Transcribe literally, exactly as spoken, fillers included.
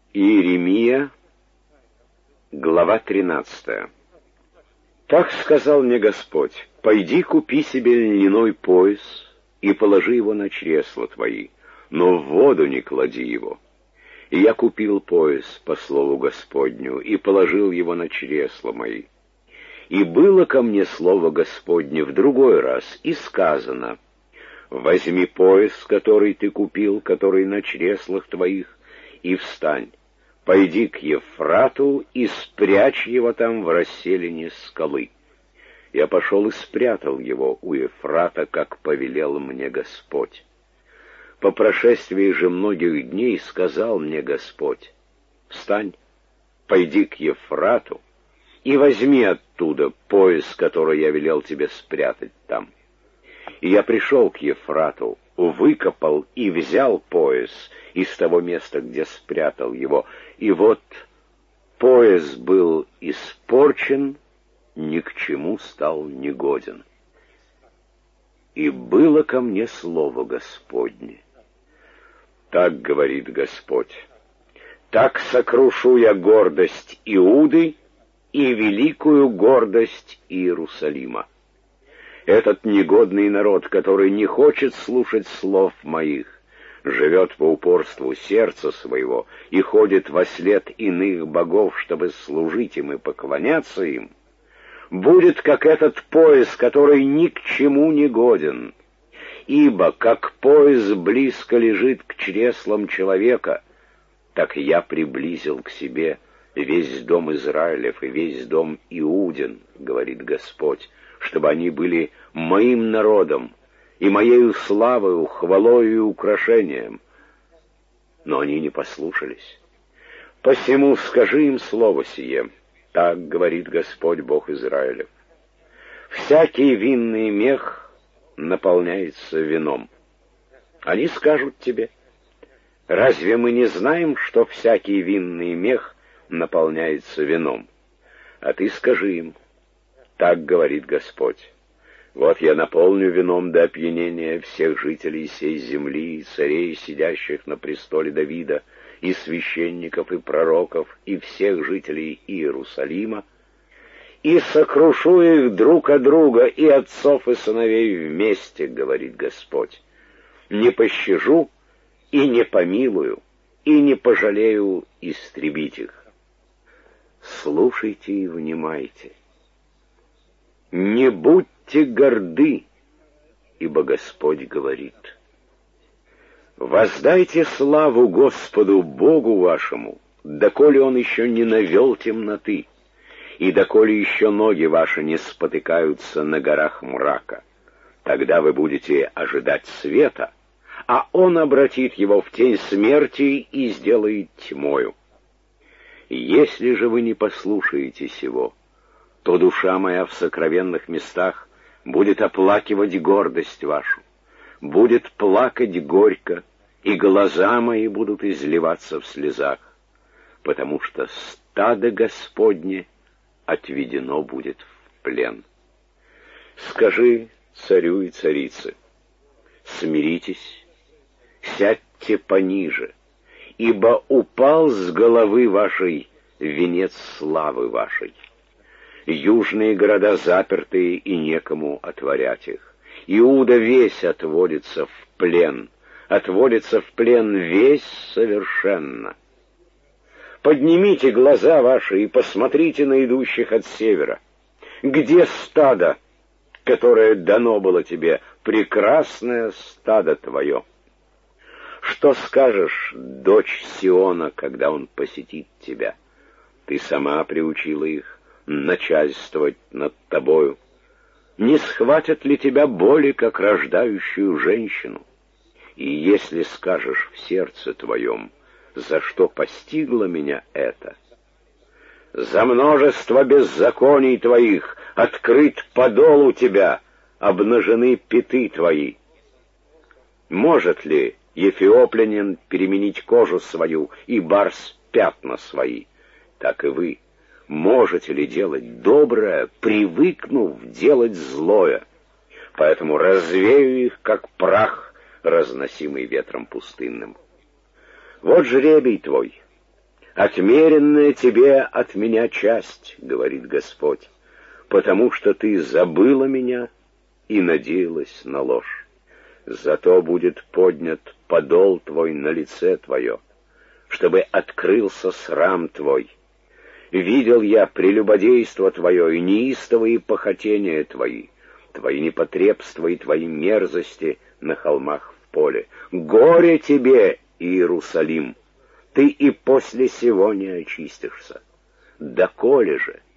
Иеремия, глава тринадцатая. «Так сказал мне Господь: пойди купи себе льняной пояс и положи его на чресла твои, но в воду не клади его. И я купил пояс по слову Господню и положил его на чресла мои. И было ко мне слово Господне в другой раз, и сказано: возьми пояс, который ты купил, который на чреслах твоих, и встань, пойди к Ефрату и спрячь его там в расселине скалы. Я пошел и спрятал его у Ефрата, как повелел мне Господь. По прошествии же многих дней сказал мне Господь: встань, пойди к Ефрату и возьми оттуда пояс, который я велел тебе спрятать там. И я пришел к Ефрату, выкопал и взял пояс из того места, где спрятал его, и вот пояс был испорчен, ни к чему стал негоден. И было ко мне слово Господне: так говорит Господь: так сокрушу я гордость Иуды и великую гордость Иерусалима. Этот негодный народ, который не хочет слушать слов моих, живет по упорству сердца своего и ходит вослед иных богов, чтобы служить им и поклоняться им, будет как этот пояс, который ни к чему не годен. Ибо как пояс близко лежит к чреслам человека, так я приблизил к себе весь дом Израилев и весь дом Иудин, говорит Господь, чтобы они были моим народом и моею славою, хвалою и украшением. Но они не послушались. Посему скажи им слово сие: так говорит Господь Бог Израилев: всякий винный мех наполняется вином. Они скажут тебе: разве мы не знаем, что всякий винный мех наполняется вином? А ты скажи им: так говорит Господь: вот я наполню вином до опьянения всех жителей сей земли, и царей, сидящих на престоле Давида, и священников, и пророков, и всех жителей Иерусалима, и сокрушу их друг от друга, и отцов, и сыновей вместе, говорит Господь. Не пощажу и не помилую, и не пожалею истребить их. Слушайте и внимайте. Не будьте горды, ибо Господь говорит: воздайте славу Господу Богу вашему, доколе Он еще не навел темноты, и доколе еще ноги ваши не спотыкаются на горах мрака. Тогда вы будете ожидать света, а Он обратит его в тень смерти и сделает тьмою. Если же вы не послушаете сего, то душа моя в сокровенных местах будет оплакивать гордость вашу, будет плакать горько, и глаза мои будут изливаться в слезах, потому что стадо Господне отведено будет в плен. Скажи царю и царице: смиритесь, сядьте пониже, ибо упал с головы вашей венец славы вашей. Южные города запертые, и некому отворять их. Иуда весь отводится в плен, отводится в плен весь совершенно. Поднимите глаза ваши и посмотрите на идущих от севера. Где стадо, которое дано было тебе, прекрасное стадо твое? Что скажешь, дочь Сиона, когда он посетит тебя? Ты сама приучила их начальствовать над тобою. Не схватят ли тебя боли, как рождающую женщину? И если скажешь в сердце твоем: за что постигло меня это? За множество беззаконий твоих открыт подол у тебя, обнажены пяты твои. Может ли эфиоплянин переменить кожу свою и барс пятна свои? Так и вы можете ли делать доброе, привыкнув делать злое? Поэтому развею их, как прах, разносимый ветром пустынным. Вот жребий твой. Отмеренная тебе от меня часть, говорит Господь, потому что ты забыла меня и надеялась на ложь. Зато будет поднят подол твой на лице твое, чтобы открылся срам твой. Видел я прелюбодейство твое и неистовые похотения твои, твои непотребства и твои мерзости на холмах в поле. Горе тебе, Иерусалим! Ты и после сего не очистишься. Доколе же